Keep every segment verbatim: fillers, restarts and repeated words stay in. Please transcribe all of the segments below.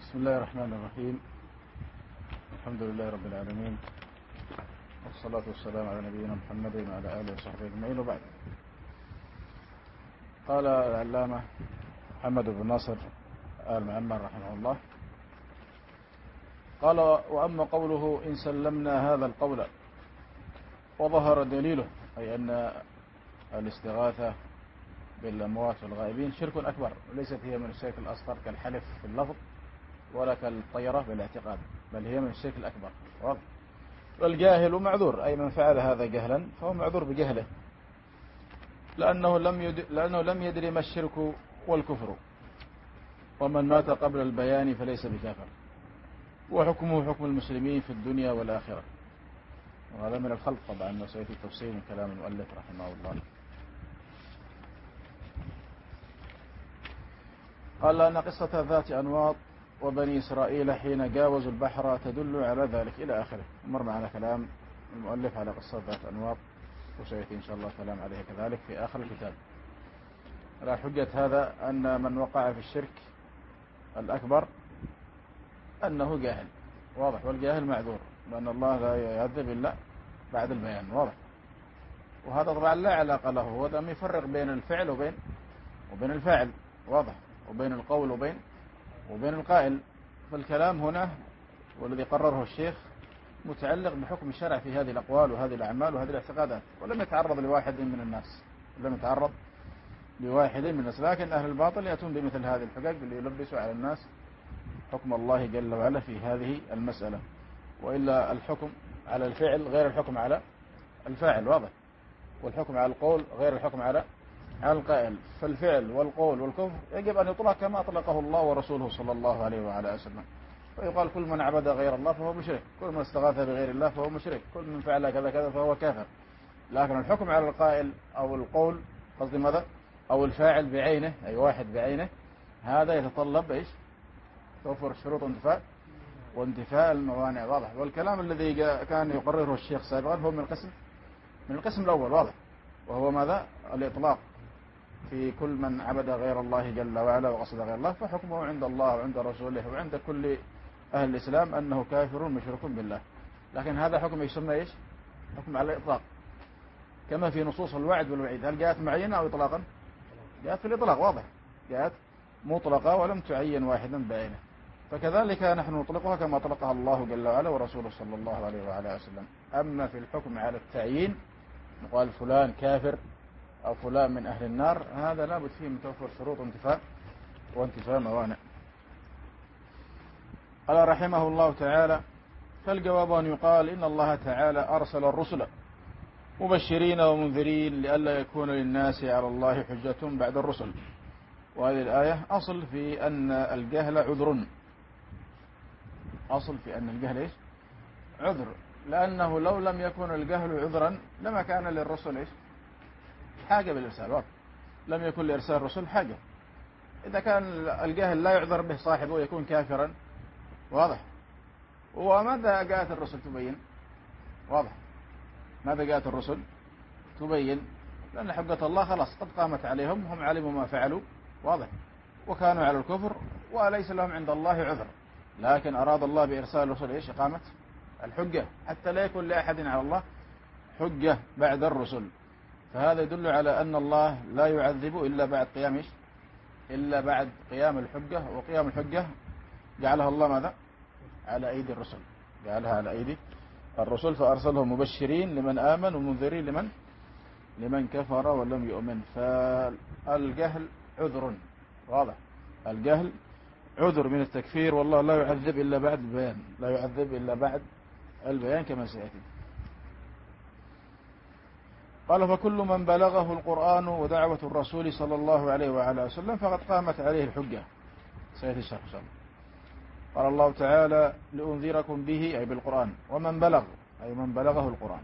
بسم الله الرحمن الرحيم. الحمد لله رب العالمين، والصلاة والسلام على نبينا محمد وعلى آله وصحبه أجمعين، وبعد. قال العلامة محمد بن ناصر آل معمر رحمه الله، قال: وأما قوله إن سلمنا هذا القول وظهر دليله، أي أن الاستغاثة بالأموات والغائبين شرك أكبر، وليست هي من الشرك الأصغر كالحلف في اللفظ ولا كالطيرة بالاعتقاد، بل هي من الشرك الأكبر. والجاهل معذور، أي من فعل هذا جهلا فهو معذور بجهله، لأنه لم يد... لأنه لم يدري ما الشرك والكفر، ومن مات قبل البيان فليس بكافر، وحكمه حكم المسلمين في الدنيا والآخرة. وهذا من الخلق طبعا، وسيأتي تفصيل من كلام المؤلف رحمه الله. قال أن قصة ذات أنواط وبني إسرائيل حين جاوزوا البحر تدل على ذلك، إلى آخره. مر معنا كلام المؤلف على قصة ذات أنواط، وسيأتي إن شاء الله كلام عليه كذلك في آخر الكتاب. على حجة هذا أن من وقع في الشرك الأكبر أنه جاهل، واضح، والجاهل معذور، لأن الله لا يعذب إلا بعد البيان، واضح. وهذا طبعا لا علاقة له، هو لم يفرق بين الفعل وبين وبين الفاعل، واضح، وبين القول وبين وبين القائل. فالكلام هنا والذي قرره الشيخ متعلق بحكم الشرع في هذه الأقوال وهذه الأعمال وهذه الاعتقادات، ولم يتعرض لواحد من الناس، لم يتعرض لواحد من الناس. لكن أهل الباطل يأتون بمثل هذه الحجج ليلبسوا على الناس حكم الله جل وعلا في هذه المسألة، وإلا الحكم على الفعل غير الحكم على الفاعل، واضح، والحكم على القول غير الحكم على على القائل. فالفعل والقول والكفر يجب أن يطلق كما أطلقه الله ورسوله صلى الله عليه وعلى وسلم. فيقال كل من عبد غير الله فهو مشرك، كل من استغاث بغير الله فهو مشرك، كل من فعل كذا كذا فهو كافر. لكن الحكم على القائل أو القول، قصدي ماذا، أو الفاعل بعينه، أي واحد بعينه، هذا يتطلب إيش؟ توفر الشروط وانتفاء وانتفاء الموانع، واضح. والكلام الذي كان يقرره الشيخ سابقا هو من القسم من القسم الأول، واضح، وهو ماذا؟ الإطلاق في كل من عبد غير الله جل وعلا وقصد غير الله، فحكمه عند الله وعند رسوله وعند كل أهل الإسلام أنه كافر مشرك بالله. لكن هذا حكم يسمى إيش؟ حكم على الإطلاق، كما في نصوص الوعد والوعيد. هل جاءت معينة أو إطلاقا؟ جاءت في الإطلاق، واضح، جاءت مطلقة ولم تعين واحدا بعينه. فكذلك نحن نطلقها كما أطلقها الله جل وعلا ورسوله صلى الله عليه وعلى وسلم. أما في الحكم على التعيين، نقال فلان كافر أو فلان من أهل النار، هذا لا بد فيه من توفر شروط وانتفاء وانتفاء موانع. قال رحمه الله تعالى: فالجواب أن يقال إن الله تعالى أرسل الرسل مبشرين ومنذرين لئلا يكون للناس على الله حجة بعد الرسل. وهذه الآية أصل في أن الجهل عذر، أصل في أن الجهل إيش؟ عذر، لأنه لو لم يكن الجهل عذرا لما كان للرسل إيش؟ حاجة بالإرسال، واضح، لم يكن لإرسال الرسل حاجة. إذا كان الجهل لا يعذر به صاحبه يكون كافرا، واضح. وماذا جاءت الرسل تبين؟ واضح، ماذا جاءت الرسل تبين؟ لأن حجة الله خلاص قد قامت عليهم، هم علموا ما فعلوا، واضح، وكانوا على الكفر وليس لهم عند الله عذر. لكن أراد الله بإرسال الرسل إيش؟ إقامة الحجة، حتى لا يكون لأحد على الله حجة بعد الرسل. فهذا يدل على أن الله لا يعذب إلا بعد قيام إيش؟ إلا بعد قيام الحجة. وقيام الحجة جعلها الله ماذا؟ على أيدي الرسل، جعلها على أيدي الرسل، فأرسلهم مبشرين لمن آمن ومنذرين لمن لمن كفر ولم يؤمن. فالجهل عذر، واضح، الجهل عذر من التكفير، والله لا يعذب إلا بعد البيان، لا يعذب إلا بعد البيان كما سيأتي. قال: فكل من بلغه القرآن ودعوة الرسول صلى الله عليه وعلى وسلم فقد قامت عليه الحجة. سيأتي الشرح إن شاء الله. قال الله تعالى: لأنذركم به، أي بالقرآن، ومن بلغ، أي من بلغه القرآن.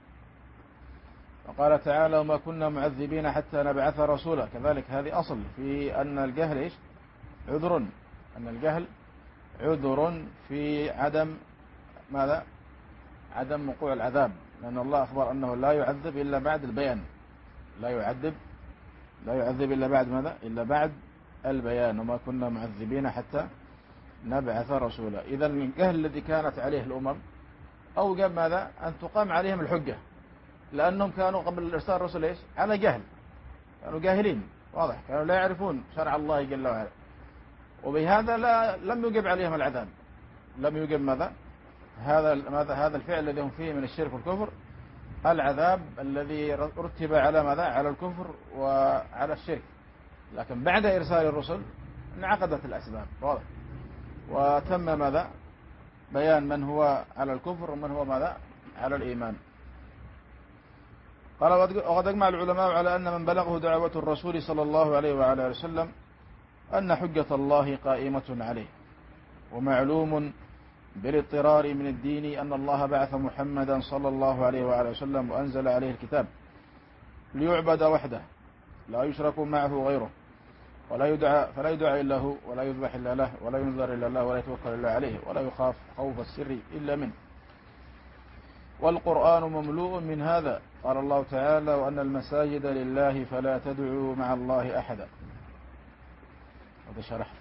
وقال تعالى: وما كنا معذبين حتى نبعث رسولا. كذلك هذه أصل في أن الجهل إيش؟ عذر، أن الجهل عذر في عدم ماذا؟ عدم وقوع العذاب، لأن الله أخبر أنه لا يعذب إلا بعد البيان، لا يعذب لا يعذب إلا بعد ماذا؟ إلا بعد البيان. وما كنا معذبين حتى نبعث رسولا. إذا الجهل الذي كانت عليه الأمم أوجب ماذا؟ أن تقام عليهم الحجة، لأنهم كانوا قبل إرسال الرسل إيش؟ على جهل، كانوا جاهلين، واضح، كانوا لا يعرفون شرع الله جل وعلا، وبهذا لا لم يجب عليهم العذاب، لم يجب ماذا؟ هذا ماذا هذا الفعل الذي هم فيه من الشرك والكفر، العذاب الذي رتب على ماذا؟ على الكفر وعلى الشرك. لكن بعد إرسال الرسل انعقدت الأسباب، واضح، وتم ماذا؟ بيان من هو على الكفر ومن هو ماذا؟ على الإيمان. قال: وقد أجمع العلماء على أن من بلغه دعوة الرسول صلى الله عليه وعلى آله وسلم أن حجة الله قائمة عليه، ومعلوم بالاضطرار من الدين أن الله بعث محمدا صلى الله عليه وعلى وسلم وأنزل عليه الكتاب ليعبد وحده لا يشرك معه غيره، ولا يدعى فلا يدعى إلا هو، ولا يذبح إلا له، ولا ينذر إلا الله، ولا يتوكل إلا عليه، ولا يخاف خوف السر إلا منه. والقرآن مملوء من هذا. قال الله تعالى: وأن المساجد لله فلا تدعوا مع الله أحدا. هذا شرحت.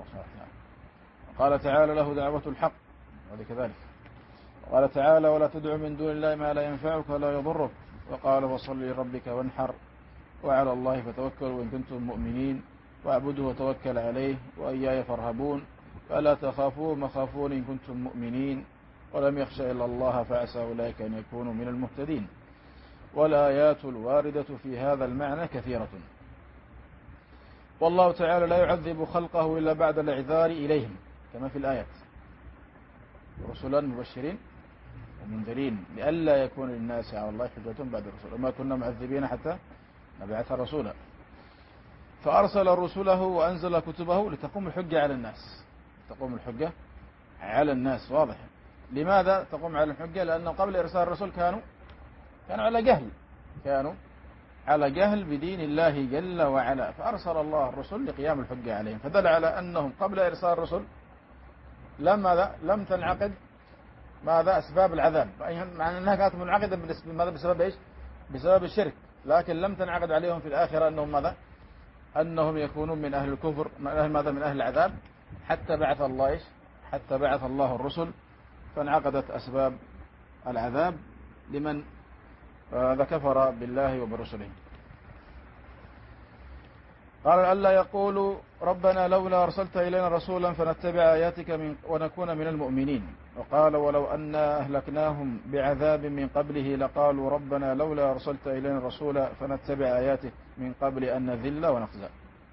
قال تعالى: له دعوة الحق، وهذا كذلك. قال تعالى: ولا تدع من دون الله ما لا ينفعك ولا يضرك. وقال: وصل لربك وانحر وعلى الله فتوكلوا إن كنتم مؤمنين واعبدوا وتوكل عليه وإياي فارهبون فلا تخافوا مخافون إن كنتم مؤمنين ولم يخش إلا الله فعسى أولئك أن يكونوا من المهتدين. والآيات الواردة في هذا المعنى كثيرة. والله تعالى لا يعذب خلقه إلا بعد الإعذار إليهم كما في الآيات: رسلا مبشرين ومنذرين لئلا يكون للناس على الله حجة بعد الرسول، وما كنا معذبين حتى نبعث رسولا. فأرسل رسله وأنزل كتبه لتقوم الحجة على الناس، تقوم الحجة على الناس، واضح. لماذا تقوم على الحجة؟ لأنه قبل إرسال الرسول كانوا كانوا على جهل، كانوا على جهل بدين الله جل وعلا، فأرسل الله الرسل لقيام الحجة عليهم، فدل على أنهم قبل إرسال الرسل لم ماذا؟ لم تنعقد ماذا؟ أسباب العذاب، مع أنها كانت منعقدة ماذا؟ بسبب إيش؟ بسبب الشرك، لكن لم تنعقد عليهم في الآخرة أنهم ماذا؟ أنهم يكونون من أهل الكفر، من أهل ماذا؟ من أهل العذاب، حتى بعث الله إيش؟ حتى بعث الله الرسل، فانعقدت أسباب العذاب لمن هذا كفر بالله وبرسله. قال: ألا يقولوا ربنا لولا أرسلت إلينا رسولا فنتبع آياتك من ونكون من المؤمنين. وقال: ولو أنا أهلكناهم بعذاب من قبله لقالوا ربنا لولا أرسلت إلينا رسولا فنتبع آياتك من قبل أن نذل ونخزى.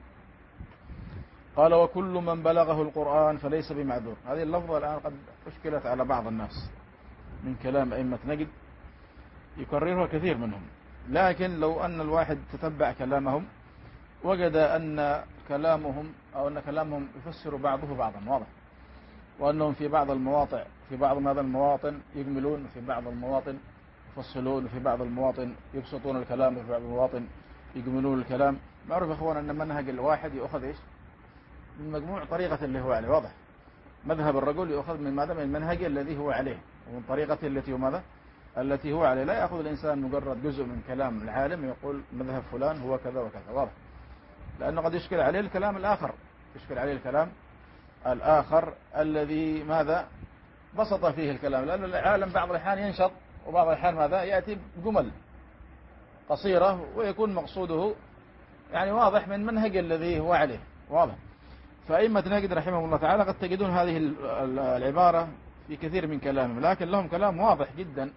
قال: وكل من بلغه القرآن فليس بمعذور. هذه اللفظة الآن قد أشكلت على بعض الناس من كلام أئمة نجد يكررها كثير منهم، لكن لو أن الواحد تتبع كلامهم وجد أن كلامهم أو أن كلامهم يفسر بعضه بعضا، واضح، وأنهم في بعض المواطن في بعض ماذا المواطن يجملون، في بعض المواطن يفصلون، وفي بعض المواطن يبسطون الكلام، وفي بعض المواطن يجملون الكلام. معروف أخوانا أن منهج الواحد يأخذ إيش؟ من مجموع طريقة اللي هو عليه، واضح. مذهب الرجل يأخذ من ماذا؟ من المنهج الذي هو عليه، ومن طريقة التي هو ماذا؟ التي هو عليه. لا يأخذ الإنسان مجرد جزء من كلام العالم ويقول مذهب فلان هو كذا وكذا، واضح، لأنه قد يشكل عليه الكلام الآخر، يشكل عليه الكلام الآخر الذي ماذا؟ بسط فيه الكلام، لأن العالم بعض الأحيان ينشط، وبعض الأحيان ماذا؟ يأتي بجمل قصيرة ويكون مقصوده يعني واضح من منهج الذي هو عليه، واضح. فأئمة نجد رحمهم الله تعالى قد تجدون هذه العبارة في كثير من كلامهم، لكن لهم كلام واضح جدا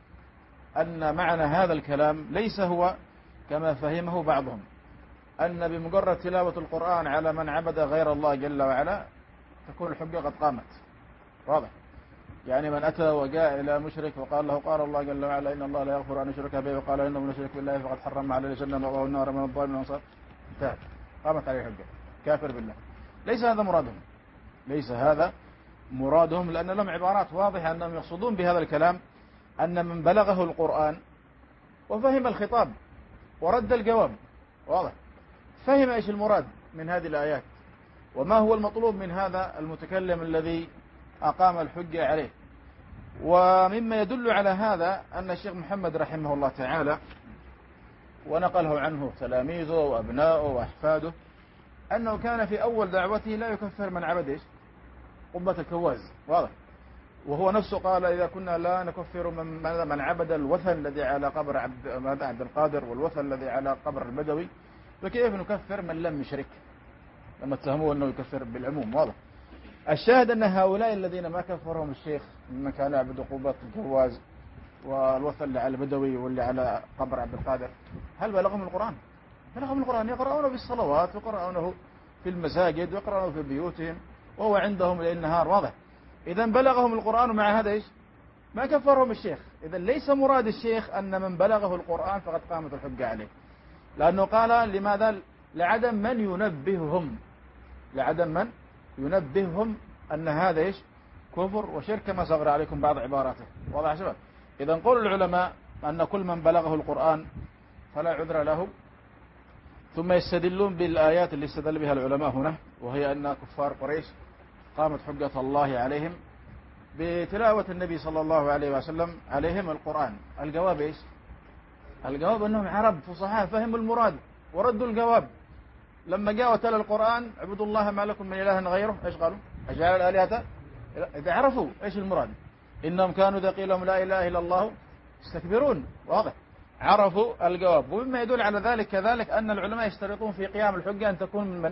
أن معنى هذا الكلام ليس هو كما فهمه بعضهم، أن بمجرد تلاوة القرآن على من عبد غير الله جل وعلا تكون الحجة قد قامت، واضح. يعني من أتى وجاء إلى مشرك وقال له قال الله جل وعلا إن الله لا يغفر أن يشرك به، وقال إنه من يشرك بالله فقد حرم عليه الجنة وأواه النار من الظالم والأنصار، انتهت، قامت عليه الحجة، كافر بالله. ليس هذا مرادهم، ليس هذا مرادهم، لأن لهم عبارات واضحة أنهم يقصدون بهذا الكلام أن من بلغه القرآن وفهم الخطاب ورد الجواب، واضح، فهم إيش المراد من هذه الآيات وما هو المطلوب من هذا المتكلم الذي أقام الحجة عليه. ومما يدل على هذا أن الشيخ محمد رحمه الله تعالى ونقله عنه تلاميذه وأبناؤه وأحفاده أنه كان في أول دعوته لا يكفر من عبد إيش؟ قبة الكواز، واضح. وهو نفسه قال إذا كنا لا نكفر من, من عبد الوثن الذي على قبر عبد, عبد القادر والوثن الذي على قبر البدوي، فكيف نكفر من لم يشرك لما اتهموه أنه يكفر بالعموم، واضح. الشاهد أن هؤلاء الذين ما كفرهم الشيخ ممن كان يعبد قبة الكواز والوثن اللي على البدوي واللي على قبر عبد القادر، هل بلغهم القرآن؟ بلغهم القرآن، يقرؤونه في الصلوات ويقرؤونه في المساجد ويقرؤونه في بيوتهم وهو عندهم ليل نهار، واضح. إذا بلغهم القرآن، ومع هذا إيش؟ ما كفرهم الشيخ. إذا ليس مراد الشيخ أن من بلغه القرآن فقد قامت الحجة عليه، لأنه قال لماذا؟ لعدم من ينبههم، لعدم من ينبههم أن هذا إيش؟ كفر وشرك، كما سأقرأ عليكم بعض عباراته، واضح يا شباب. إذا قول العلماء أن كل من بلغه القرآن فلا عذر له، ثم يستدلون بالآيات اللي استدل بها العلماء هنا، وهي أن كفار قريش قامت حجة الله عليهم بتلاوة النبي صلى الله عليه وسلم عليهم القرآن. الجواب إيش؟ الجواب أنهم عرب فصحاء فهموا المراد وردوا الجواب. لما جاء وتلا القرآن اعبدوا الله ما لكم من إله غيره، إيش قالوا؟ أجعل الآلهة؟ إذا عرفوا إيش المراد، إنهم كانوا إذا قيل لهم لا إله إلا الله يستكبرون، واضح. عرفوا الجواب. ومما يدل على ذلك كذلك أن العلماء يشترطون في قيام الحجة أن تكون من من؟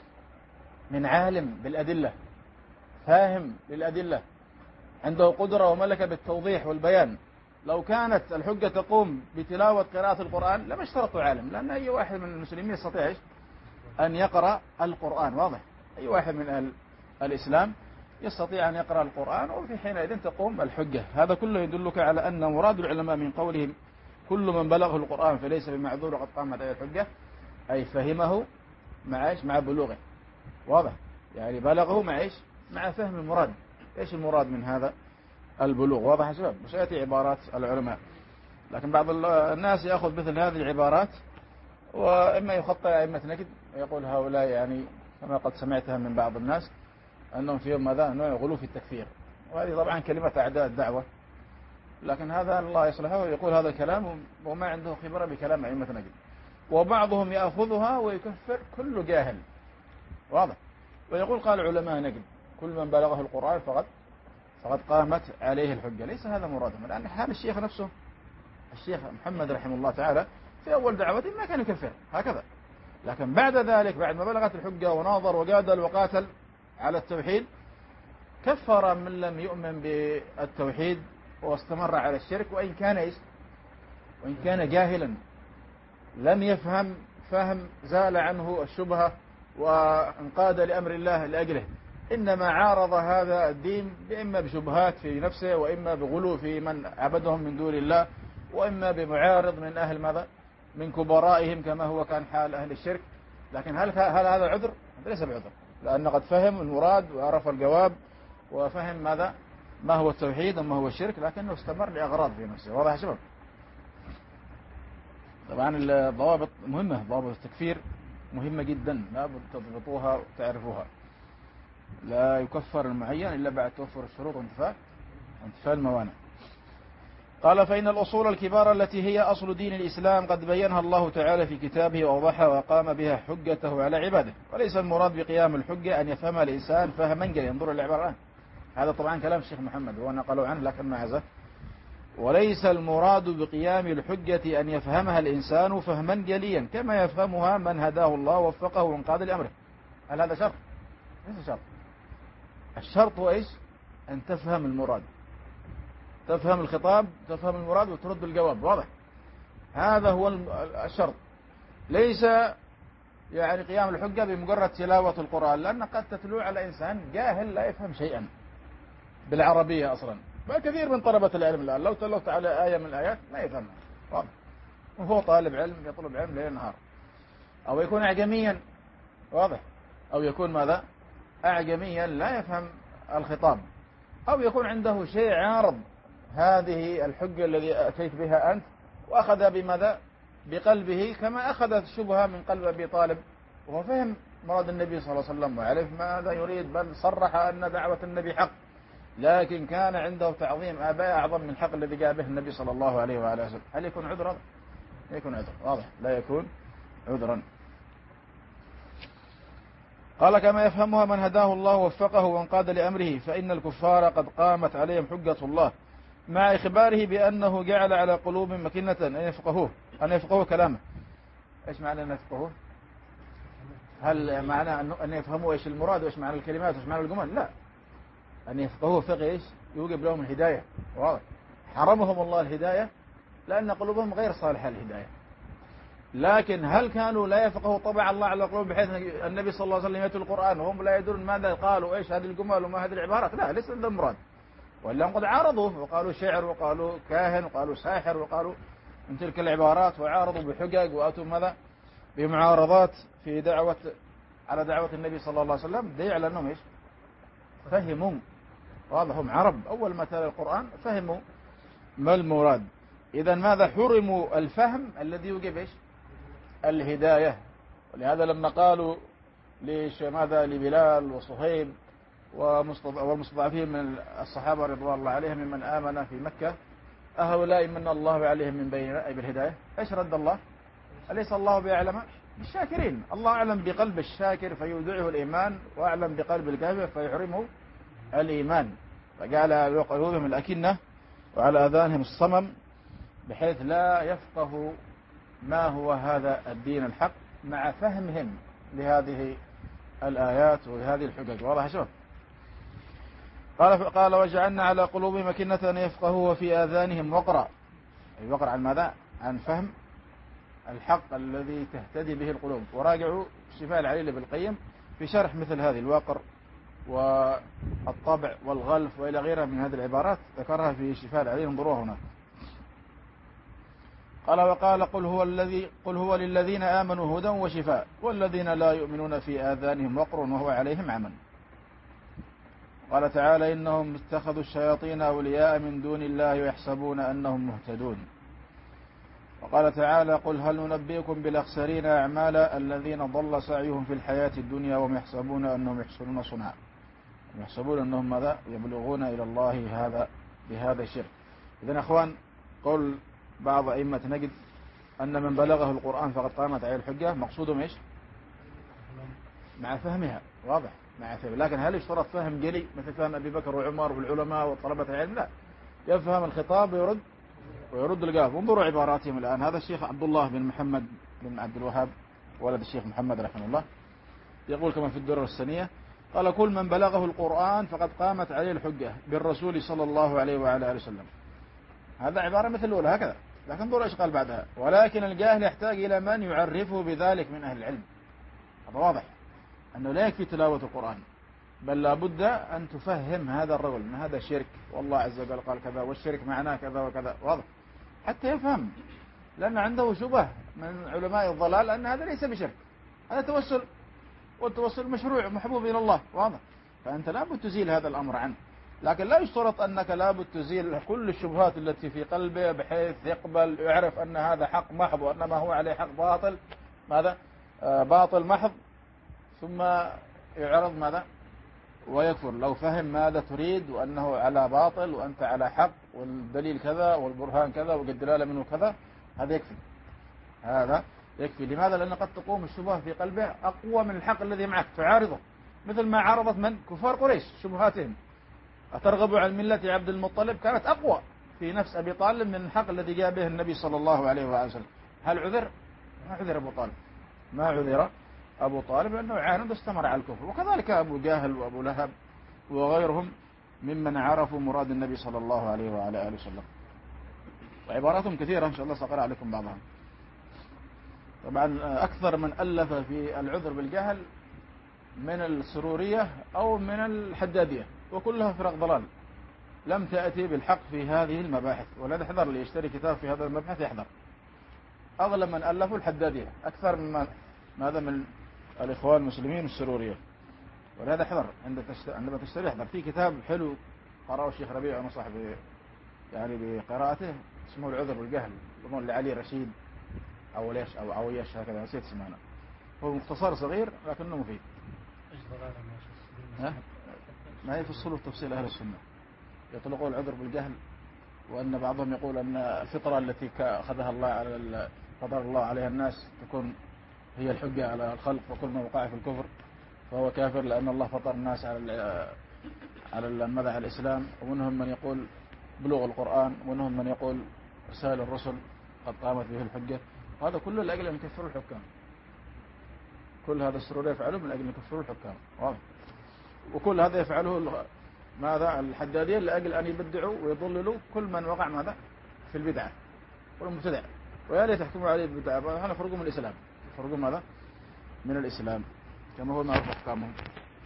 من عالم بالأدلة، فاهم للأدلة، عنده قدرة وملكة بالتوضيح والبيان. لو كانت الحجة تقوم بتلاوة قراءة القرآن لما اشترطوا عالم، لأن أي واحد من المسلمين يستطيع أن يقرأ القرآن، واضح. أي واحد من أهل الإسلام يستطيع أن يقرأ القرآن، وفي حينئذ تقوم الحجة. هذا كله يدلك على أن مراد العلماء من قولهم كل من بلغه القرآن فليس بمعذور وقد قامت عليه الحجة، أي فهمه مع إيش؟ مع بلوغه، واضح. يعني بلغه مع إيش؟ مع فهم المراد. إيش المراد من هذا البلوغ، واضح يا شباب. وسيأتي عبارات العلماء، لكن بعض الناس يأخذ مثل هذه العبارات وإما يخطئ أئمة نجد ويقول هؤلاء يعني كما قد سمعتها من بعض الناس أنهم فيهم ماذا؟ أنه يغلو في التكفير، وهذه طبعا كلمة أعداء الدعوة، لكن هذا الله يصلحه ويقول هذا الكلام وما عنده خبرة بكلام أئمة نجد. وبعضهم يأخذها ويكفر كل جاهل، واضح، ويقول قال علماء نجد كل من بلغه القرآن فقد فقد قامت عليه الحجة. ليس هذا مرادهم، لأن حال الشيخ نفسه الشيخ محمد رحمه الله تعالى في أول دعوته ما كان يكفر هكذا، لكن بعد ذلك بعد ما بلغت الحجة وناظر وجادل وقاتل على التوحيد كفر من لم يؤمن بالتوحيد واستمر على الشرك، وإن كان إيش؟ وإن كان جاهلا لم يفهم فهم زال عنه الشبهة وانقاد لأمر الله لأجله، إنما عارض هذا الدين إما بشبهات في نفسه، وإما بغلو في من عبدهم من دون الله، وإما بمعارض من أهل ماذا؟ من كبرائهم كما هو كان حال أهل الشرك. لكن هل هل هذا عذر؟ ليس بعذر، لأنه قد فهم المراد وعرف الجواب وفهم ماذا؟ ما هو التوحيد وما هو الشرك، لكنه استمر لأغراض في نفسه، واضح يا شباب. طبعا الضوابط مهمة، ضوابط التكفير مهمة جدا، لا بد تضبطوها وتعرفوها. لا يكفر المعين إلا بعد توفر الشروط وانتفاء انتفاء الموانع. قال فإن الأصول الكبار التي هي أصل دين الإسلام قد بينها الله تعالى في كتابه ووضحها وقام بها حجته على عباده، وليس المراد بقيام الحجة أن يفهمها الإنسان فهما جليا. انظر العبارة الآن، هذا طبعا كلام الشيخ محمد هو نقلوا عنه لكن ما عزه. وليس المراد بقيام الحجة أن يفهمها الإنسان فهما جليا كما يفهمها من هداه الله ووفقه وانقاد لأمره. هل هذا شرط؟ ليس شرط. الشرط هو إيش؟ أن تفهم المراد، تفهم الخطاب، تفهم المراد وترد الجواب، واضح. هذا هو الشرط، ليس يعني قيام الحجة بمجرد تلاوة القرآن، لأن قد تتلو على إنسان جاهل لا يفهم شيئا بالعربية أصلا. كثير من طلبة العلم الآن لو تلوت على آية من الآيات ما يفهمها، واضح، وهو طالب علم يطلب علم ليل نهار. أو يكون أعجميا، واضح، أو يكون ماذا؟ أعجميا لا يفهم الخطاب، أو يكون عنده شيء عارض هذه الحجة الذي أتيت بها أنت، وأخذ بماذا؟ بقلبه، كما أخذت الشبهة من قلب أبي طالب، وهو فهم مراد النبي صلى الله عليه وسلم وعرف ماذا يريد، بل صرح أن دعوة النبي حق، لكن كان عنده تعظيم آباء أعظم من الحق الذي جاء به النبي صلى الله عليه وآله وسلم. هل يكون عذرا؟ لا يكون عذر، واضح، لا يكون عذرا. قال كما يفهمها من هداه الله ووفقه وانقاد لأمره، فإن الكفار قد قامت عليهم حجة الله مع إخباره بأنه جعل على قلوب مكنة أن يفقهوه أن يفقهوا كلامه. إيش معنى أن يفقهوه؟ هل معنى أن يفهموا إيش المراد وإيش معنى الكلمات وإيش معنى الجمل؟ لا، أن يفقهوه فقه إيش يوجب لهم الهداية. واضح. حرمهم الله الهداية لأن قلوبهم غير صالحة للهداية. لكن هل كانوا لا يفقهوا طبع الله على قلوبهم بحيث النبي صلى الله عليه وسلم يتلو القرآن وهم لا يدرون ماذا قالوا ايش هذه الجمل وما هذه العبارات؟ لا، ليس هذا المراد. ولا قد عارضوا وقالوا شعر وقالوا كاهن وقالوا ساحر وقالوا من تلك العبارات، وعارضوا بحجج واتوا ماذا بمعارضات في دعوة على دعوة النبي صلى الله عليه وسلم. دليل على انهم ايش فهموا. واضح، هم عرب اول ما تلا القرآن فهموا ما المراد. اذا ماذا حرموا الفهم الذي يوجب ايش الهداية. ولهذا لما قالوا ليش ماذا لبلال وصهيب والمستضعفين من الصحابة رضوان الله عليهم ممن آمن في مكة أهؤلاء من الله عليهم من بيننا أي بالهداية، إيش رد الله؟ أليس الله بأعلم بالشاكرين؟ الله أعلم بقلب الشاكر فيودعه الإيمان، وأعلم بقلب الكافر فيحرمه الإيمان. فقال على قلوبهم الأكنة وعلى آذانهم الصمم بحيث لا يفقهوا ما هو هذا الدين الحق مع فهمهم لهذه الآيات وهذه الحجج. واضح شوف. قال قال وجعلنا على قلوبهم أكنة أن يفقهوا وفي آذانهم وقرا، أي وقرا عن ماذا؟ عن فهم الحق الذي تهتدي به القلوب. وراجعوا شفاء العليل بالقيم في شرح مثل هذه الوقر والطبع والغلف وإلى غيرها من هذه العبارات، ذكرها في شفاء العليل، انظروها هنا. قال وقال قل هو الذي قل هو للذين آمنوا هدى وشفاء والذين لا يؤمنون في آذانهم وقر وهو عليهم عمى. قال تعالى إنهم اتخذوا الشياطين أولياء من دون الله ويحسبون أنهم مهتدون. وقال تعالى قل هل ننبئكم بالأخسرين أعمالا الذين ضل سعيهم في الحياة الدنيا وهم يحسبون أنهم يحسنون صنعا، يحسبون أنهم ماذا يبلغون إلى الله هذا بهذا الشرك. إذن أخوان، قول بعض أئمة نجد أن من بلغه القرآن فقد قامت عليه الحجة، مقصودهم إيش؟ مع فهمها. واضح، مع فهم. لكن هل يشترط فهم جلي مثل فهم أبي بكر وعمر والعلماء وطلبة العلم؟ لا، يفهم الخطاب ويرد ويرد الجواب. انظروا عباراتهم الآن. هذا الشيخ عبد الله بن محمد بن عبد الوهاب ولد الشيخ محمد رحمه الله يقول كما في الدرر السنية قال كل من بلغه القرآن فقد قامت عليه الحجة بالرسول صلى الله عليه وعلى آله وسلم. هذا عبارة مثل الأولى هكذا، لكن انظروا ايش قال بعدها. ولكن الجاهل يحتاج إلى من يعرفه بذلك من أهل العلم. هذا واضح أنه لا يكفي تلاوة القرآن، بل لابد أن تفهم هذا الرجل من هذا شرك، والله عز وجل قال كذا والشرك معناه كذا وكذا. واضح، حتى يفهم، لأن عنده شبه من علماء الضلال أن هذا ليس بشرك، هذا توسل، والتوسل مشروع محبوب إلى الله. واضح، فأنت لابد تزيل هذا الأمر عنه. لكن لا يشترط أنك لابد تزيل كل الشبهات التي في قلبه بحيث يقبل يعرف أن هذا حق محض وأن ما هو عليه حق باطل ماذا آه باطل محض، ثم يعرض ماذا ويكفر. لو فهم ماذا تريد وأنه على باطل وأنت على حق والدليل كذا والبرهان كذا والدلالة منه كذا، هذا يكفي، هذا يكفي. لماذا؟ لأن قد تقوم الشبهة في قلبه أقوى من الحق الذي معك تعارضه، مثل ما عارضت من كفار قريش شبهاتهم. أترغب عن ملة عبد المطلب كانت أقوى في نفس أبي طالب من الحق الذي جاء به النبي صلى الله عليه وآله وسلم. هل عذر؟ ما عذر أبو طالب، ما عذر أبو طالب لأنه عاند واستمر على الكفر. وكذلك أبو جاهل وأبو لهب وغيرهم ممن عرفوا مراد النبي صلى الله عليه وعلى آله وسلم. وعباراتهم كثيرة إن شاء الله سأقرأ عليكم بعضها. طبعا أكثر من ألف في العذر بالجهل من السرورية أو من الحدادية، وكلها فرق ضلال لم تأتي بالحق في هذه المباحث. ولا يحذر اللي يشتري كتاب في هذا المبحث يحذر. أغلب من ألفوا الحدادية أكثر من ماذا من الإخوان المسلمين السرورية. ولهذا احذر عندما تشتري احذر. في كتاب حلو قرأه الشيخ ربيع ونصح يعني بقراءته اسمه العذر بالجهل، يقولون لعلي رشيد أو ليش أو عويش هكذا، نسيت اسمه. هو مختصر صغير لكنه مفيد. ها؟ ما يفصلوا تفصيل أهل السنة. يطلقون العذر بالجهل، وأن بعضهم يقول أن الفطرة التي أخذها الله على قدر الله عليها الناس تكون هي الحجة على الخلق، وكل ما وقع في الكفر فهو كافر لأن الله فطر الناس على على ماذا؟ على الإسلام. ومنهم من يقول بلوغ القرآن، ومنهم من يقول رسائل الرسل قد قامت به الحجة. هذا كله لأجل أن يكفروا الحكام. كل هذا السرور يفعله من أجل أن يكفروا الحكام، واضح. وكل هذا يفعله ماذا؟ الحدادية لأجل أن يبدعوا ويضللوا كل من وقع ماذا؟ في البدعة والمبتدع، ويا ليت تحكموا عليه بالبدعة. هذا فرقوا من الإسلام، فرقوا ماذا؟ من الإسلام كما هو معروف أحكامهم.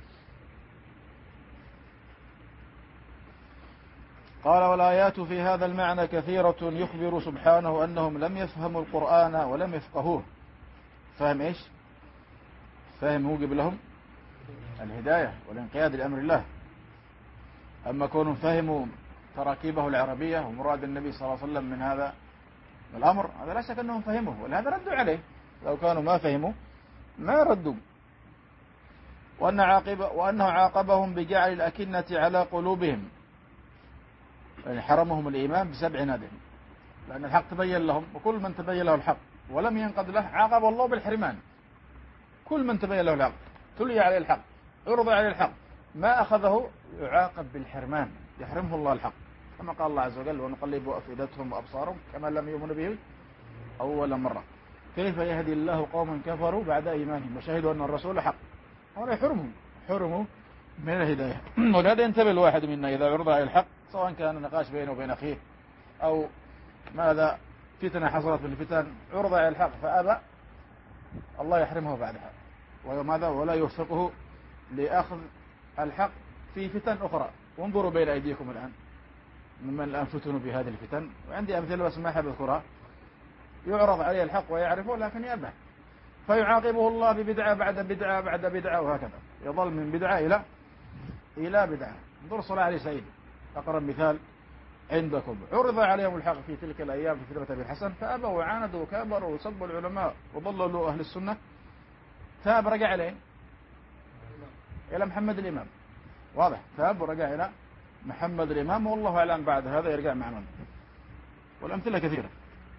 قال والآيات في هذا المعنى كثيرة، يخبر سبحانه أنهم لم يفهموا القرآن ولم يفقهوه. فهم إيش؟ فهم موجب لهم الهداية والانقياد لأمر الله. أما كونهم فهموا تراكيبه العربية ومراد النبي صلى الله عليه وسلم من هذا الأمر، هذا لا شك أنهم فهموه، ولهذا ردوا عليه. لو كانوا ما فهموا ما ردوا. وأن عاقب وأنه عاقبهم بجعل الأكنة على قلوبهم، يعني حرمهم الإيمان بسبع نادم، لأن الحق تبين لهم، وكل من تبين له الحق ولم ينقض له عاقب الله بالحرمان. كل من تبين له الحق تلي عليه الحق، عرض عليه الحق، ما أخذه يعاقب بالحرمان، يحرمه الله الحق، كما قال الله عز وجل ونقلب أفئدتهم وأبصارهم كما لم يؤمنوا به أول مرة. كيف يهدي الله قوما كفروا بعد إيمانهم وشهدوا أن الرسول حق. هذا يحرمهم، حرموا من الهداية. ولهذا ينتبه الواحد منا إذا عرض عليه الحق، سواء كان نقاش بينه وبين أخيه أو ماذا فتنة حصلت من الفتن، عرض عليه الحق فأبى، الله يحرمه بعدها، وماذا؟ ولا يوفقه لأخذ الحق في فتن أخرى. وانظروا بين أيديكم الآن ممن الآن فتنوا بهذه الفتن، وعندي أمثلة بس ما أحب أذكرها. يعرض عليه الحق ويعرفه لكن يأبه، فيعاقبه الله ببدعة بعد بدعة بعد بدعة، وهكذا يظل من بدعة إلى إلى بدعة. انظر صلاح علي سعيد أقرب مثال عندكم، عرض عليهم الحق في تلك الأيام في فتنة أبي الحسن فأبوا وعاندوا وكابروا وسبوا العلماء وضللوا أهل السنة. تاب رجع إليه إلى محمد الإمام، واضح. تاب ورجع إلى محمد الإمام، والله أعلم بعد هذا يرجع مع من. والأمثلة كثيرة.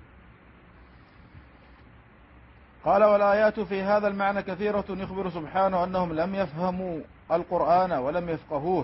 قال والآيات في هذا المعنى كثيرة، يخبر سبحانه أنهم لم يفهموا القرآن ولم يفقهوه،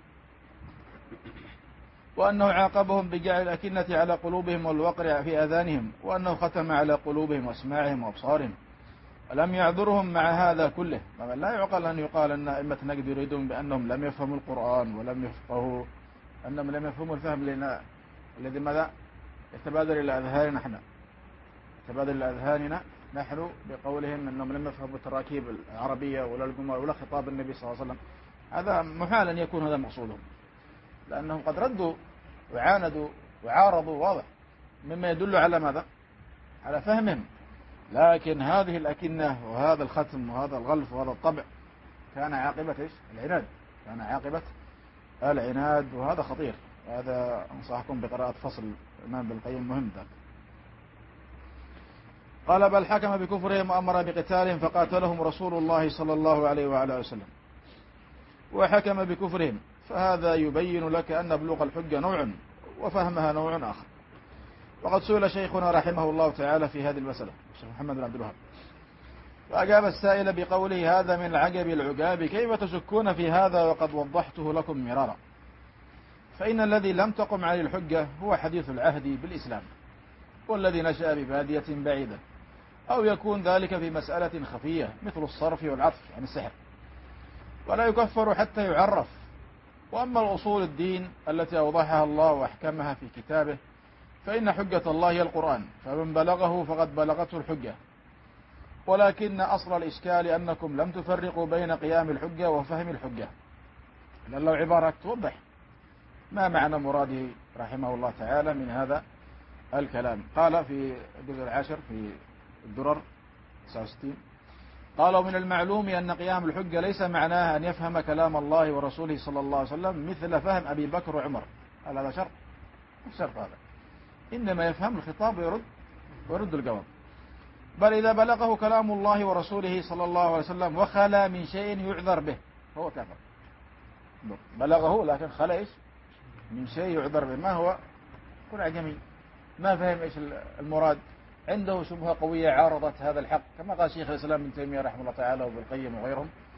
وأنه عاقبهم بجعل الأكنة على قلوبهم والوقر في آذانهم، وأنه ختم على قلوبهم وأسماعهم وأبصارهم. ولم يعذرهم مع هذا كله. لا يعقل أن يقال أن أئمة النقد يريدون بأنهم لم يفهموا القرآن ولم يفقهوا، أنهم لم يفهموا الفهم لنا الذي ماذا يتبادر إلى أذهاننا نحن، يتبادر إلى أذهاننا نحن بقولهم أنهم لم يفهموا التراكيب العربية ولا الجمل ولا خطاب النبي صلى الله عليه وسلم. هذا محال أن يكون هذا مقصودهم، لأنهم قد ردوا وعاندوا وعارضوا، واضح، مما يدل على ماذا؟ على فهمهم. لكن هذه الأكنة وهذا الختم وهذا الغلف وهذا الطبع كان عاقبة إيش؟ العناد، كان عاقبة العناد، وهذا خطير. هذا أنصحكم بقراءة فصل الإمام ابن القيم مهم ذاك. قال بل حكم بكفرهم وأمر بقتالهم فقاتلهم رسول الله صلى الله عليه وعلى وسلم وحكم بكفرهم. فهذا يبين لك أن بلوغ الحجة نوع وفهمها نوع آخر. وقد سئل شيخنا رحمه الله تعالى في هذه المسألة، الشيخ محمد بن عبد الوهاب، فأجاب السائل بقوله هذا من العجب العجاب، كيف تشكون في هذا وقد وضحته لكم مرارا. فإن الذي لم تقم عليه الحجة هو حديث العهد بالإسلام، والذي نشأ ببادية بعيدة، أو يكون ذلك في مسألة خفية مثل الصرف والعطف عن السحر، ولا يكفر حتى يعرف. وأما الأصول الدين التي أوضحها الله وأحكمها في كتابه فإن حجة الله هي القرآن، فمن بلغه فقد بلغته الحجة. ولكن أصل الإشكال أنكم لم تفرقوا بين قيام الحجة وفهم الحجة، لأن لو عبارة توضح ما معنى مراده رحمه الله تعالى من هذا الكلام. قال في الجزء العاشر في الدرر تسعة وستين، قالوا من المعلوم أن قيام الحجة ليس معناها أن يفهم كلام الله ورسوله صلى الله عليه وسلم مثل فهم أبي بكر وعمر. هل هذا شرط؟ مش شرط هذا، إنما يفهم الخطاب ويرد ويرد الجواب. بل إذا بلغه كلام الله ورسوله صلى الله عليه وسلم وخلا من شيء يعذر به فهو كافر. بلغه لكن خلا إيش من شيء يعذر به. ما هو؟ كل عجمي ما فهم إيش المراد، عنده شبهة قوية عارضت هذا الحق، كما قال شيخ الإسلام ابن تيمية رحمه الله تعالى وابن القيم وغيرهم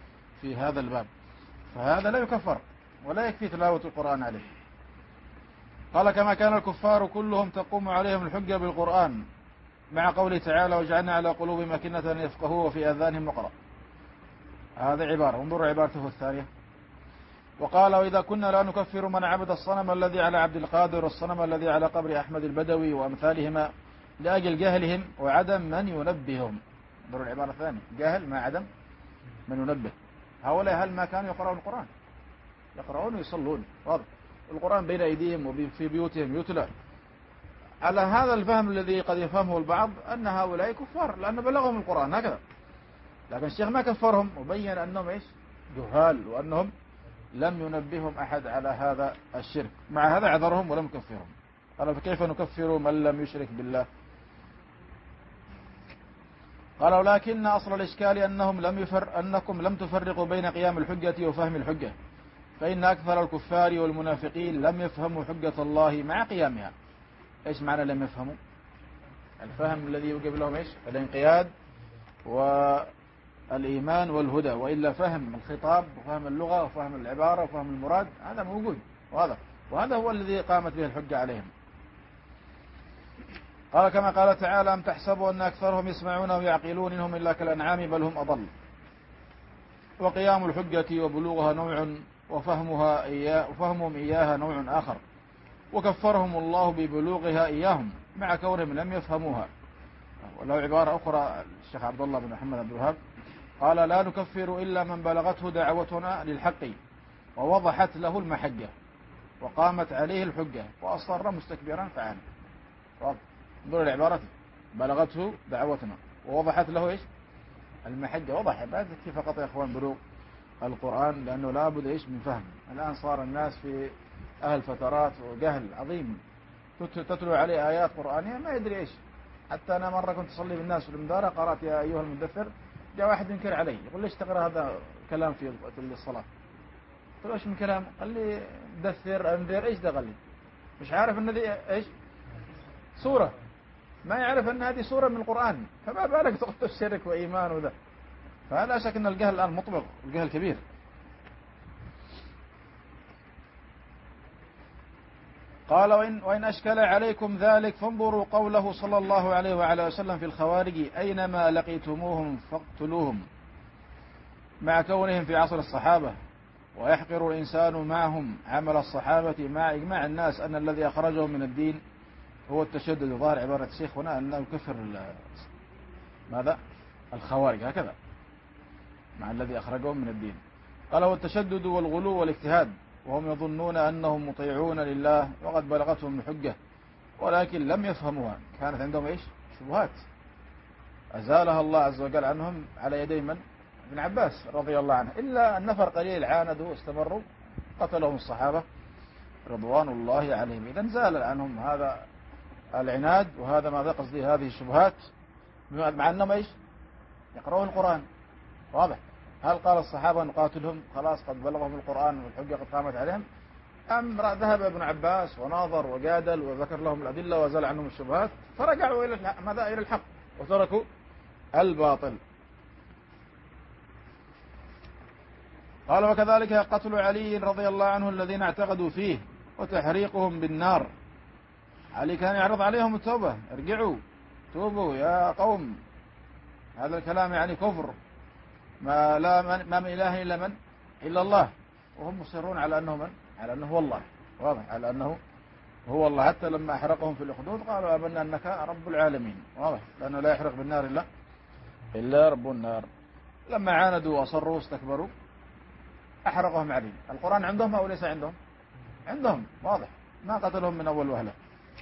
في هذا الباب، فهذا لا يكفر ولا يكفي تلاوة القرآن عليه. قال كما كان الكفار كلهم تقوم عليهم الحجة بالقرآن، مع قوله تعالى وجعلنا على قلوبهم أكنة أن يفقهوا وفي آذانهم وقرا. هذا عبارة، انظروا عبارته الثانية. وقال وإذا كنا لا نكفر من عبد الصنم الذي على عبد القادر والصنم الذي على قبر أحمد البدوي وأمثالهما لأجل جهلهم وعدم من ينبههم. انظروا العبارة الثانية، جهل مع عدم من ينبه. هؤلاء هل ما كانوا يقرؤون القرآن؟ يقرؤون ويصلون، واضح، القرآن بين أيديهم وفي بيوتهم يتلى. على هذا الفهم الذي قد يفهمه البعض أن هؤلاء كفار لأن بلغهم القرآن هكذا، لكن الشيخ ما كفرهم وبين أنهم إيش؟ جهال، وأنهم لم ينبههم أحد على هذا الشرك، مع هذا عذرهم ولم يكفرهم. قال فكيف نكفر من لم يشرك بالله؟ قال ولكن أصل الإشكال أنهم لم يفر أنكم لم تفرقوا بين قيام الحجة وفهم الحجة، فإن أكثر الكفار والمنافقين لم يفهموا حجة الله مع قيامها. إيش معنى لم يفهموا؟ الفهم الذي يوجب لهم إيش؟ الانقياد والإيمان والهدى، وإلا فهم الخطاب وفهم اللغة وفهم العبارة وفهم المراد هذا موجود، وهذا وهذا هو الذي قامت به الحجة عليهم. قال كما قال تعالى أم تحسبوا أن أكثرهم يسمعون ويعقلون إنهم إلا كالأنعام بل هم أضل. وقيام الحجة وبلوغها نوع وفهمها إياه وفهمهم إياها نوع آخر، وكفرهم الله ببلوغها إياهم مع كونهم لم يفهموها. ولو عبارة أخرى الشيخ عبد الله بن محمد عبد الوهاب قال لا نكفر إلا من بلغته دعوتنا للحق ووضحت له المحجة وقامت عليه الحجة وأصر مستكبرا فعلا. انظروا العبارة، بلغته دعوتنا ووضحت له إيش؟ المحجة. وضح، لا تكفي فقط يا أخوان بلوغ القرآن، لأنه لا بد إيش من فهم. الآن صار الناس في أهل فترات وجهل عظيم، تتلو عليه آيات قرآنية ما يدري إيش. حتى أنا مرة كنت أصلي بالناس في المدارة، قرأت يا أيها المدثر، جاء واحد ينكر علي يقول ليش تقرأ هذا كلام في الصلاة؟ قلت له إيش من كلام؟ قال لي دثر أنذر. إيش ده؟ قال لي مش عارف أن دي إيش سورة، ما يعرف أن هذه سورة من القرآن، فما بالك تقول الشرك وإيمان وذا. فلا شك أن الجهل الآن مطبق، الجهل كبير. قال وإن, وإن أشكل عليكم ذلك فانظروا قوله صلى الله عليه وعلى وسلم في الخوارج أينما لقيتموهم فاقتلوهم، مع كونهم في عصر الصحابة، ويحقر الإنسان معهم عمل الصحابة مع إجماع الناس أن الذي أخرجهم من الدين هو التشدد. ظاهر عبارة الشيخ هنا أنه يكفر ماذا؟ الخوارج هكذا، مع الذي أخرجهم من الدين. قال هو التشدد والغلو والاجتهاد، وهم يظنون أنهم مطيعون لله وقد بلغتهم الحجة ولكن لم يفهموها. كانت عندهم إيش؟ شبهات أزالها الله عز وجل عنهم على يدي من؟ ابن عباس رضي الله عنه، إلا النفر قليل عاندوا واستمروا قتلهم الصحابة رضوان الله عليهم. إذن زال عنهم هذا العناد، وهذا ماذا قصدي هذه الشبهات، مع أنهم إيش؟ يقرؤون القرآن. واضح. هل قال الصحابة نقاتلهم خلاص قد بلغهم القرآن والحجة قد قامت عليهم، أم ذهب ابن عباس وناظر وجادل وذكر لهم الأدلة وزال عنهم الشبهات فرجعوا إلى ماذا؟ إلى الحق وتركوا الباطل. قال وكذلك قتل علي رضي الله عنه الذين اعتقدوا فيه وتحريقهم بالنار. علي كان يعرض عليهم التوبة، ارجعوا توبوا يا قوم، هذا الكلام يعني كفر، ما لا من ما من إله إلا من إلا الله، وهم مصرون على أنه من على أنه هو الله. واضح، على أنه هو الله. حتى لما أحرقهم في الأخدود قالوا آمنا أنك رب العالمين. واضح، لأنه لا يحرق بالنار إلا إلا رب النار. لما عاندوا وأصروا واستكبروا أحرقهم علي. القرآن عندهم أو ليس عندهم؟ عندهم. واضح، ما قتلهم من أول وهلة.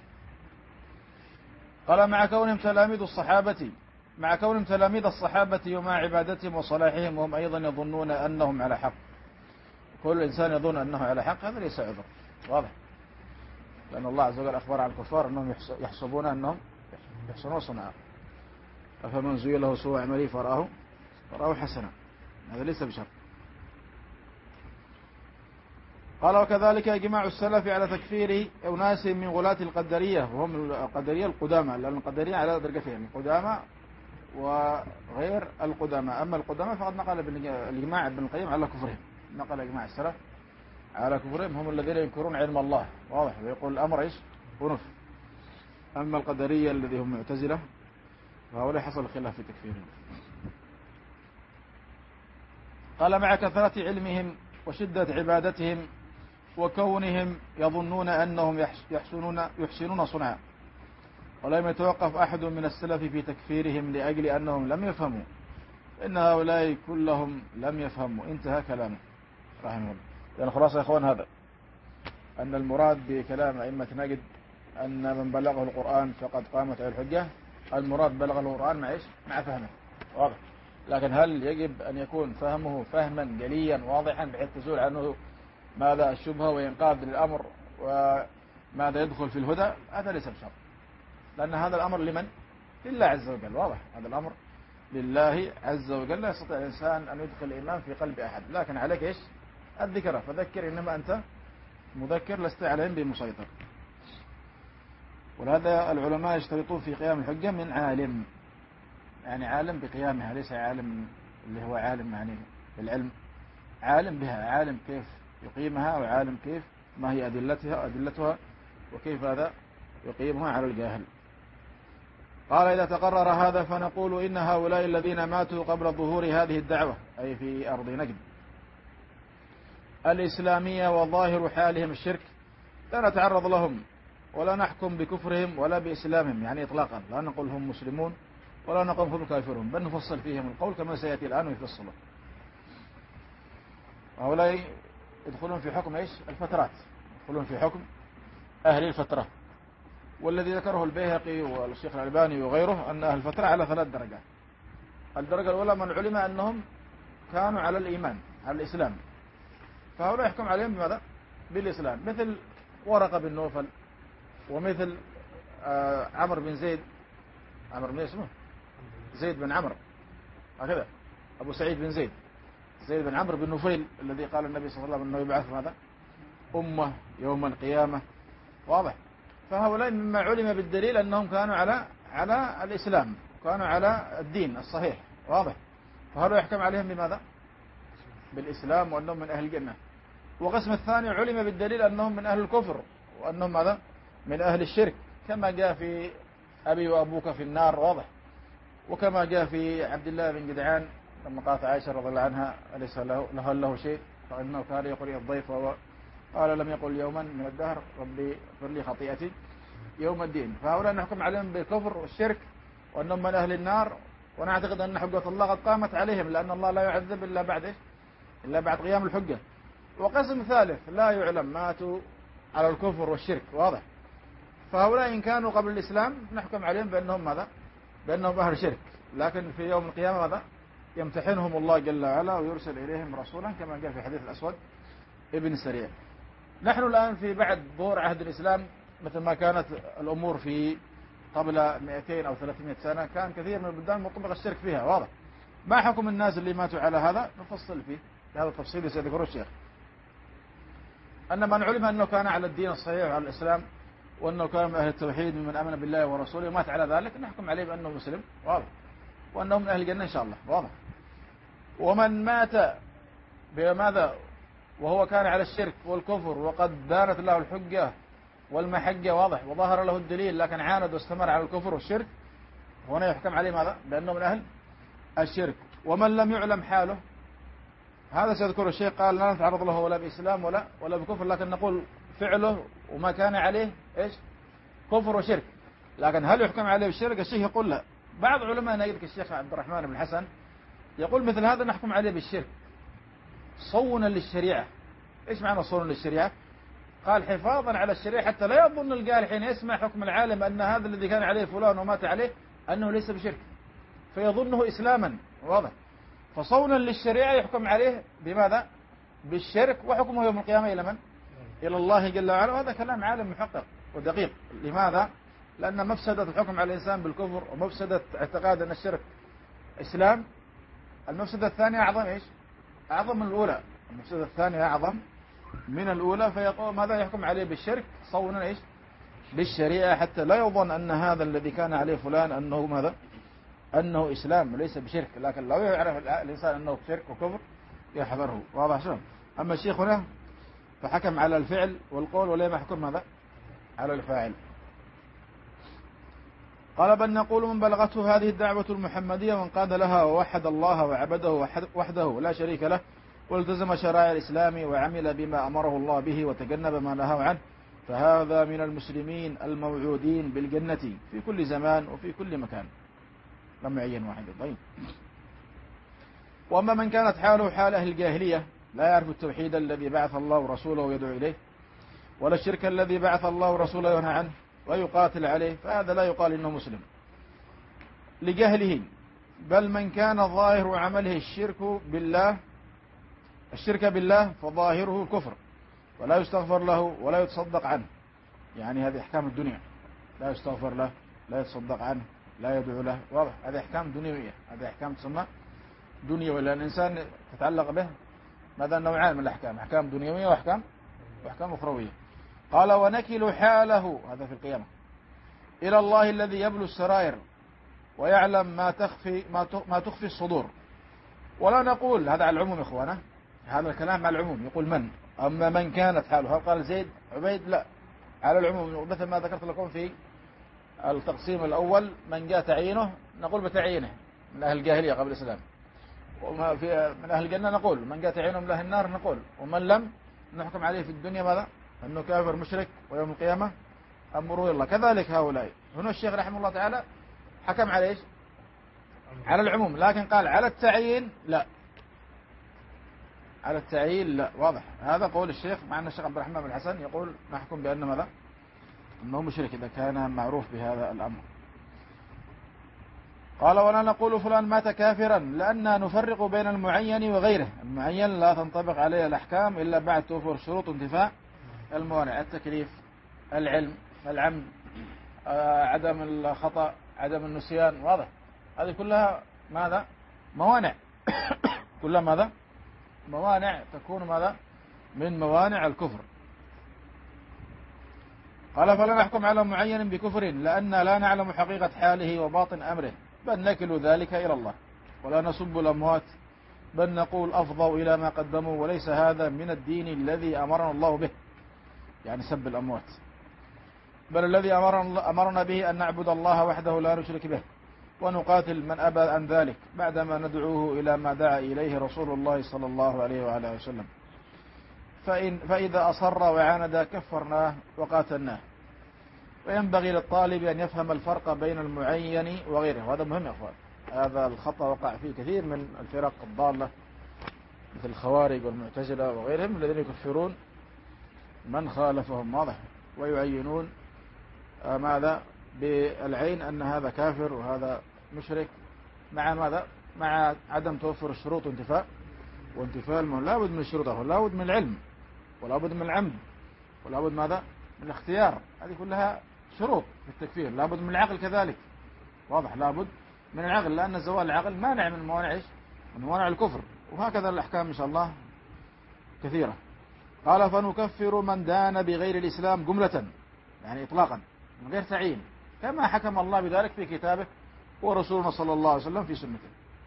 قال مع كونهم تلاميذ الصحابة مع كونهم تلاميذ الصحابة ومع عبادتهم وصلاحهم، وهم أيضا يظنون أنهم على حق. كل إنسان يظن أنه على حق، هذا ليس عذر. واضح، لأن الله عز وجل أخبر عن الكفار أنهم يحسبون أنهم يحسنون صنعا، أفمن زين له سوء عمله فرآه فرآه حسنا، هذا ليس بشر. قال وكذلك إجماع السلف على تكفير أناس من غلاة القدرية، وهم القدرية القدامى، لأن القدرية على درجتين، قدامى وغير القدماء. أما القدماء فقد نقل الإجماع ابن القيم على كفرهم، نقل إجماع السلف على كفرهم، هم الذين ينكرون علم الله، واضح، ويقول الأمر إيش ونف. أما القدرية الذي هم معتزلة فهؤلاء حصل خلاف في تكفيرهم. قال مع كثرة علمهم وشدة عبادتهم وكونهم يظنون أنهم يحسنون, يحسنون صنعا، ولم يتوقف أحد من السلف في تكفيرهم لأجل أنهم لم يفهموا، إن هؤلاء كلهم لم يفهموا. انتهى كلامه رحمه الله. لأن خلاص يا أخوان هذا أن المراد بكلام أئمة نجد أن من بلغه القرآن فقد قامت عليه الحجة. المراد بلغ القرآن مع إيش؟ مع فهمه، واضح. لكن هل يجب أن يكون فهمه فهما جليا واضحا بحيث تزول عنه ماذا الشبهة وينقاد للأمر وماذا يدخل في الهدى؟ هذا ليس بشرط، لأن هذا الأمر لمن؟ لله عز وجل، واضح. هذا الأمر لله عز وجل، لا يستطيع الإنسان أن يدخل الإيمان في قلب أحد، لكن عليك إيش؟ الذكرى، فذكر إنما أنت مذكر لست عليهم بمسيطر. ولهذا العلماء يشترطون في قيام الحجة من عالم، يعني عالم بقيامها، ليس عالم اللي هو عالم يعني بالعلم، عالم بها، عالم كيف يقيمها وعالم كيف ما هي أدلتها أدلتها وكيف هذا يقيمها على الجاهل. قال إذا تقرر هذا فنقول إن هؤلاء الذين ماتوا قبل ظهور هذه الدعوة، أي في أرض نجد الإسلامية وظاهر حالهم الشرك، لا نتعرض لهم ولا نحكم بكفرهم ولا بإسلامهم، يعني إطلاقا لا نقول هم مسلمون ولا نقول هم كافرون، بل نفصل فيهم القول كما سيأتي الآن ويفصله. هؤلاء يدخلون في حكم إيش؟ الفترات، يدخلون في حكم أهل الفترة، والذي ذكره البيهقي والشيخ الألباني وغيره أن أهل الفترة على ثلاث درجات. الدرجة الأولى من علم أنهم كانوا على الإيمان على الإسلام، فهؤلاء يحكم عليهم بماذا؟ بالإسلام، مثل ورقة بن نوفل، ومثل آه عمرو بن زيد، عمرو بن اسمه زيد بن عمرو هكذا، أبو سعيد بن زيد، زيد بن عمرو بن نفيل الذي قال النبي صلى الله عليه وسلم أنه يبعث ماذا؟ أمة يوم القيامة، واضح. فهؤلاء مما علم بالدليل أنهم كانوا على على الإسلام، كانوا على الدين الصحيح، واضح. فهؤلاء يحكم عليهم بماذا؟ بالإسلام، وأنهم من أهل الجنة. وقسم الثاني علم بالدليل أنهم من أهل الكفر، وأنهم ماذا؟ من أهل الشرك، كما جاء في أبي وأبوك في النار، واضح. وكما جاء في عبد الله بن جدعان لما قالت عائشة رضي الله عنها أليس له, له, له شيء، فإنه كان يقول الضيف وهو قال لم يقل يوما من الدهر ربي اغفر لي خطيئتي يوم الدين. فهؤلاء نحكم عليهم بالكفر والشرك وأنهم من أهل النار، ونعتقد أن حجة الله قد قامت عليهم، لأن الله لا يعذب إلا بعد إلا بعد قيام الحجة. وقسم ثالث لا يعلم، ماتوا على الكفر والشرك، واضح. فهؤلاء إن كانوا قبل الإسلام نحكم عليهم بأنهم ماذا؟ بأنهم أهل شرك، لكن في يوم القيامة ماذا؟ يمتحنهم الله جل وعلا ويرسل إليهم رسولا، كما جاء في حديث الأسود ابن سريع. نحن الآن في بعد ظهور عهد الإسلام، مثل ما كانت الأمور في قبل مئتين أو ثلاثمائة سنة، كان كثير من البلدان مطبق الشرك فيها، واضح. ما حكم الناس اللي ماتوا على هذا؟ نفصل فيه، هذا التفصيل سيذكره الشيخ. أن من علم أنه كان على الدين الصحيح وعلى الإسلام، وأنه كان من أهل التوحيد ممن آمن بالله ورسوله ومات على ذلك، نحكم عليه بأنه مسلم، واضح، وأنه من أهل الجنة إن شاء الله، واضح. ومن مات بماذا وهو كان على الشرك والكفر وقد دانت له الحجة والمحجة، واضح، وظهر له الدليل لكن عاند واستمر على الكفر والشرك، هنا يحكم عليه ماذا؟ بأنه من أهل الشرك. ومن لم يعلم حاله، هذا سيذكر الشيخ، قال لا نتعرض له ولا بإسلام ولا ولا بكفر، لكن نقول فعله وما كان عليه إيش؟ كفر وشرك. لكن هل يحكم عليه بالشرك؟ الشيخ يقول لا. بعض علماء نجد الشيخ عبد الرحمن بن الحسن يقول مثل هذا نحكم عليه بالشرك صونا للشريعة. إيش معنى صونا للشريعة؟ قال حفاظا على الشريعة، حتى لا يظن القارئ حين يسمع حكم العالم أن هذا الذي كان عليه فلان ومات عليه أنه ليس بشرك، فيظنه إسلاما، واضح. فصونا للشريعة يحكم عليه بماذا؟ بالشرك، وحكمه يوم القيامة إلى من؟ إلى الله جل وعلا. وهذا كلام عالم محقق ودقيق. لماذا؟ لأن مفسدة الحكم على الإنسان بالكفر ومفسدة اعتقاد أن الشرك إسلام، المفسدة الثانية أعظم إيش؟ أعظم من الأولى. المفسدة الثانية أعظم من الأولى، فيقول ماذا؟ يحكم عليه بالشرك صونا إيش؟ بالشريعة، حتى لا يظن أن هذا الذي كان عليه فلان أنه ماذا؟ أنه إسلام وليس بشرك، لكن لو يعرف الإنسان أنه شرك وكفر يحذره. واضح شلون؟ أما الشيخ هنا فحكم على الفعل والقول ولم يحكم ماذا؟ على الفاعل. قال بل نقول من بلغته هذه الدعوة المحمدية وانقاد لها ووحد الله وعبده وحده لا شريك له والتزم شرائع الإسلام وعمل بما أمره الله به وتجنب ما نهاه عنه، فهذا من المسلمين الموعودين بالجنة في كل زمان وفي كل مكان. لم يعين واحد. طيب. وأما من كانت حاله حال أهل الجاهلية لا يعرف التوحيد الذي بعث الله رسوله يدعو إليه ولا الشرك الذي بعث الله رسوله ينهى عنه ويقاتل عليه، فهذا لا يقال إنه مسلم لجهله. بل من كان ظاهر عمله الشرك بالله الشرك بالله فظاهره الكفر ولا يستغفر له ولا يتصدق عنه. يعني هذه أحكام الدنيا، لا يستغفر له لا يتصدق عنه لا يدعو له. واضح؟ هذه أحكام دنيوية، هذه أحكام تسمى دنيوية، لأن الإنسان تتعلق به ماذا؟ نوعان من الأحكام، أحكام دنيوية وأحكام وأحكام أخروية. قال ونكل حاله، هذا في القيامة، إلى الله الذي يبلو السرائر ويعلم ما تخفي ما تخفي الصدور. ولا نقول، هذا على العموم إخوانا، هذا الكلام على العموم، يقول من أما من كانت حاله، هل قال زيد عبيد؟ لا، على العموم. مثل ما ذكرت لكم في التقسيم الأول، من جاء تعيينه نقول بتعيينه من أهل الجاهلية قبل الإسلام، وما في من أهل الجنة نقول من جاء تعيينه من أهل النار نقول، ومن لم نحكم عليه في الدنيا ماذا؟ أنه كافر مشرك ويوم القيامة أمره إلى الله. كذلك هؤلاء. هنا الشيخ رحمه الله تعالى حكم على إيش؟ على العموم، لكن قال على التعيين لا، على التعيين لا. واضح؟ هذا قول الشيخ، مع أن الشيخ عبد الرحمن بن الحسن يقول نحكم بأن ماذا؟ أنه مشرك إذا كان معروف بهذا الأمر. قال ولا نقول فلان مات كافرا لأننا نفرق بين المعين وغيره. المعين لا تنطبق عليه الأحكام إلا بعد توفر شروط انتفاء الموانع: التكليف، العلم، العمد، آه، عدم الخطأ، عدم النسيان. واضح؟ هذه كلها ماذا؟ موانع. كلها ماذا؟ موانع تكون ماذا؟ من موانع الكفر. قال فلا نحكم على معين بكفر لأن لا نعلم حقيقة حاله وباطن أمره، بل نكل ذلك إلى الله. ولا نسب الأموات، بل نقول أفضوا إلى ما قدموا، وليس هذا من الدين الذي أمرنا الله به، يعني سب الأموات، بل الذي أمرنا به أن نعبد الله وحده لا نشرك به، ونقاتل من أبى عن ذلك بعدما ندعوه إلى ما دعا إليه رسول الله صلى الله عليه وعلى وسلم. فإن فإذا أصر وعاند كفرناه وقاتلناه. وينبغي للطالب أن يفهم الفرق بين المعين وغيره، وهذا مهم يا أخوان. هذا الخطأ وقع فيه كثير من الفرق الضالة مثل الخوارج والمعتزلة وغيرهم الذين يكفرون من خالفهم. واضح؟ ويعينون ماذا؟ بالعين أن هذا كافر وهذا مشرك، مع ماذا؟ مع عدم توفر الشروط وانتفاء وانتفاء المهم. لا بد من الشروط، لا بد من العلم، ولا بد من العمد، ولا بد ماذا؟ من الاختيار. هذه كلها شروط في التكفير. لا بد من العقل كذلك. واضح؟ لا بد من العقل، لأن زوال العقل مانع من موانع ايش؟ من موانع الكفر. وهكذا الأحكام إن شاء الله كثيرة. قال فنكفر من دان بغير الإسلام جملة، يعني إطلاقا من غير تعيين، كما حكم الله بذلك في كتابه ورسولنا صلى الله عليه وسلم في سنته.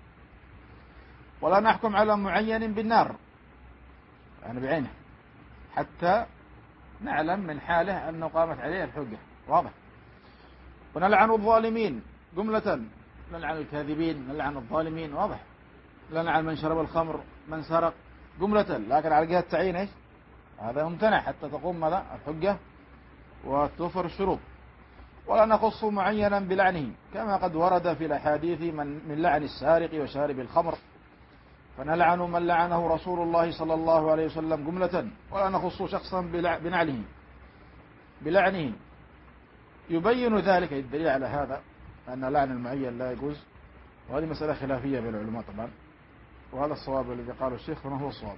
ولا نحكم على معين بالنار، يعني بعينه، حتى نعلم من حاله أنه قامت عليه الحجة. واضح؟ ونلعن الظالمين جملة، نلعن الكاذبين، نلعن الظالمين. واضح؟ نلعن من شرب الخمر، من سرق جملة، لكن على جهة التعيين ايش؟ هذا ممتنع حتى تقوم ماذا؟ الحجة وتوفر الشروط. ولا نخص معينا بلعنه، كما قد ورد في الأحاديث من, من لعن السارق وشارب الخمر، فنلعن من لعنه رسول الله صلى الله عليه وسلم جملة، ولا نخص شخصا بنعله بلعنه. يبين ذلك الدليل على هذا أن لعن المعين لا يجوز، وهذه مسألة خلافية بين العلماء طبعا، وهذا الصواب الذي قاله الشيخ هنا هو الصواب.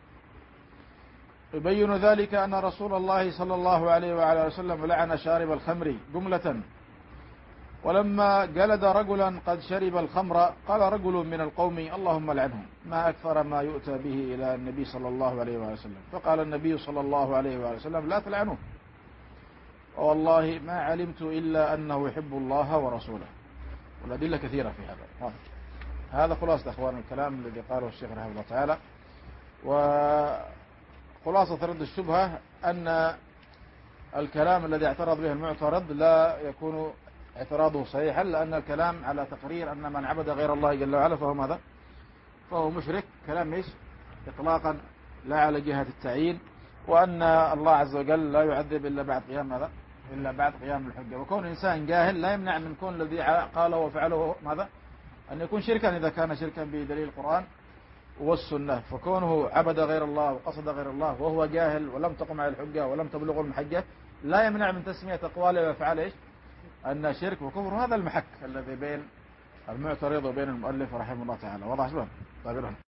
يبين ذلك أن رسول الله صلى الله عليه وعلى وسلم لعن شارب الخمر جملة. ولما جلد رجلا قد شرب الخمر قال رجل من القوم اللهم لعنهم، ما أكثر ما يؤتى به إلى النبي صلى الله عليه وسلم. فقال النبي صلى الله عليه وسلم لا تلعنوه، والله ما علمت إلا أنه يحب الله ورسوله. والأدلة كثيرة في هذا. هذا خلاصة أخوان الكلام الذي قاله الشيخ رحمه الله تعالى. وخلاصة رد الشبهة أن الكلام الذي اعترض به المعترض لا يكون اعتراضه صحيحا، لأن الكلام على تقرير أن من عبد غير الله جل وعلا فهو ماذا؟ فهو مشرك. كلام ايش؟ إطلاقا لا على جهة التعيين، وأن الله عز وجل لا يعذب إلا بعد قيام ماذا؟ إلا بعد قيام الحجة. وكون إنسان جاهل لا يمنع من كون الذي قاله وفعله ماذا؟ أن يكون شركا إذا كان شركا بدليل القرآن والسنة. فكونه عبد غير الله وقصد غير الله وهو جاهل ولم تقم على الحجة ولم تبلغه المحجة لا يمنع من تسمية أقواله وفعل إيش؟ أن شرك وكفر. هذا المحك الذي بين المعترض وبين المؤلف رحمه الله تعالى. وضح شلون؟ طيب